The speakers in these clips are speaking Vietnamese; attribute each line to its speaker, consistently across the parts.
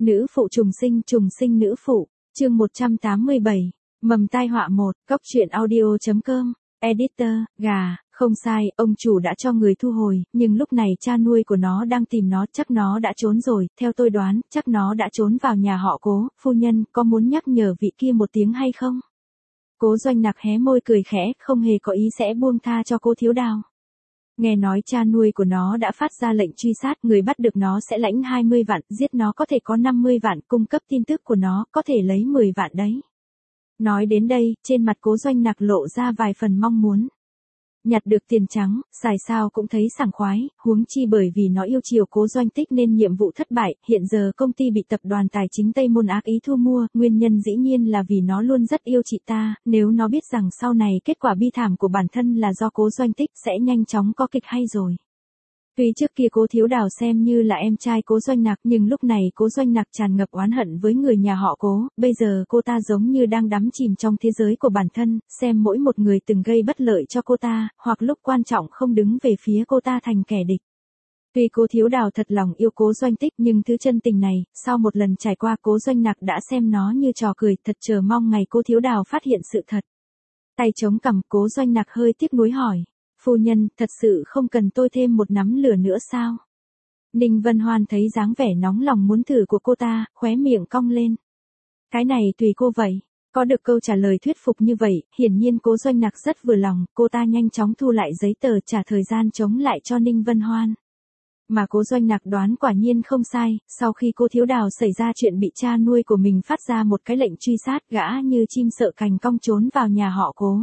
Speaker 1: Nữ phụ trùng sinh nữ phụ, chương 187, mầm tai họa 1, Cóc truyện audio.com, editor, gà, không sai, ông chủ đã cho người thu hồi, nhưng lúc này cha nuôi của nó đang tìm nó, chắc nó đã trốn rồi, theo tôi đoán, chắc nó đã trốn vào nhà họ Cố. Phu nhân, có muốn nhắc nhở vị kia một tiếng hay không? Cố Doanh Nặc hé môi cười khẽ, không hề có ý sẽ buông tha cho Cố Thiếu Đào. Nghe nói cha nuôi của nó đã phát ra lệnh truy sát, người bắt được nó sẽ lãnh 20 vạn, giết nó có thể có 50 vạn, cung cấp tin tức của nó, có thể lấy 10 vạn đấy. Nói đến đây, trên mặt Cố Doanh Nặc lộ ra vài phần mong muốn. Nhặt được tiền trắng, xài sao cũng thấy sảng khoái, huống chi bởi vì nó yêu chiều Cố Doanh Tích nên nhiệm vụ thất bại, hiện giờ công ty bị tập đoàn tài chính Tây Môn ác ý thu mua, nguyên nhân dĩ nhiên là vì nó luôn rất yêu chị ta, nếu nó biết rằng sau này kết quả bi thảm của bản thân là do Cố Doanh Tích sẽ nhanh chóng có kịch hay rồi. Tuy trước kia Cố Thiếu Đào xem như là em trai Cố Doanh Nặc, nhưng lúc này Cố Doanh Nặc tràn ngập oán hận với người nhà họ Cố, bây giờ cô ta giống như đang đắm chìm trong thế giới của bản thân, xem mỗi một người từng gây bất lợi cho cô ta, hoặc lúc quan trọng không đứng về phía cô ta thành kẻ địch. Tuy Cố Thiếu Đào thật lòng yêu Cố Doanh Tích nhưng thứ chân tình này, sau một lần trải qua Cố Doanh Nặc đã xem nó như trò cười, thật chờ mong ngày Cố Thiếu Đào phát hiện sự thật. Tay chống cằm, Cố Doanh Nặc hơi tiếc nuối hỏi. Phu nhân, thật sự không cần tôi thêm một nắm lửa nữa sao? Ninh Vân Hoan thấy dáng vẻ nóng lòng muốn thử của cô ta, khóe miệng cong lên. Cái này tùy cô vậy. Có được câu trả lời thuyết phục như vậy, hiển nhiên Cố Doanh Nặc rất vừa lòng, cô ta nhanh chóng thu lại giấy tờ trả thời gian chống lại cho Ninh Vân Hoan. Mà Cố Doanh Nặc đoán quả nhiên không sai, sau khi Cố Thiếu Đào xảy ra chuyện bị cha nuôi của mình phát ra một cái lệnh truy sát, gã như chim sợ cành cong trốn vào nhà họ Cố.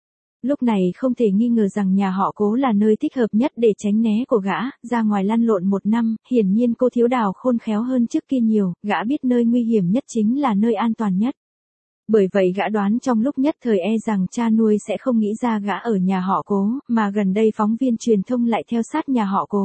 Speaker 1: Lúc này không thể nghi ngờ rằng nhà họ Cố là nơi thích hợp nhất để tránh né của gã, ra ngoài lăn lộn một năm, hiển nhiên Cố Thiếu Đào khôn khéo hơn trước kia nhiều, gã biết nơi nguy hiểm nhất chính là nơi an toàn nhất. Bởi vậy gã đoán trong lúc nhất thời rằng cha nuôi sẽ không nghĩ ra gã ở nhà họ Cố, mà gần đây phóng viên truyền thông lại theo sát nhà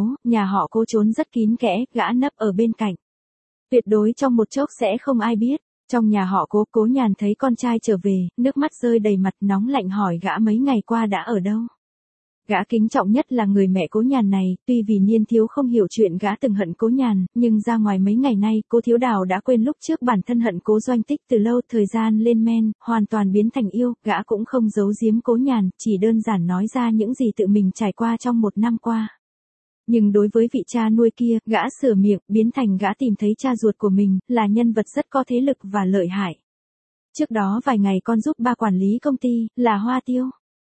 Speaker 1: họ Cố trốn rất kín kẽ, gã nấp ở bên cạnh. Tuyệt đối trong một chốc sẽ không ai biết. Trong nhà họ Cố, Cố Nhàn thấy con trai trở về, nước mắt rơi đầy mặt, nóng lạnh hỏi gã mấy ngày qua đã ở đâu. Gã kính trọng nhất là người mẹ Cố Nhàn này, tuy vì niên thiếu không hiểu chuyện gã từng hận Cố Nhàn, nhưng ra ngoài mấy ngày nay, Cố Thiếu Đào đã quên lúc trước bản thân hận Cố Doanh Tích từ lâu, thời gian lên men, hoàn toàn biến thành yêu, gã cũng không giấu giếm Cố Nhàn, chỉ đơn giản nói ra những gì tự mình trải qua trong một năm qua. Nhưng đối với vị cha nuôi kia, gã sửa miệng, biến thành gã tìm thấy cha ruột của mình, là nhân vật rất có thế lực và lợi hại. Trước đó vài ngày con giúp ba quản lý công ty, là Hoa Tiêu.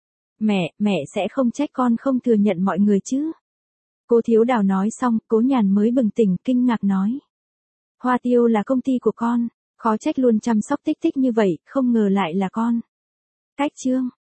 Speaker 1: Mẹ sẽ không trách con không thừa nhận mọi người chứ. Cố Thiếu Đào nói xong, Cố Nhàn mới bừng tỉnh, kinh ngạc nói. Hoa Tiêu là công ty của con, khó trách luôn chăm sóc Tích Tích như vậy, không ngờ lại là con. Cách chương,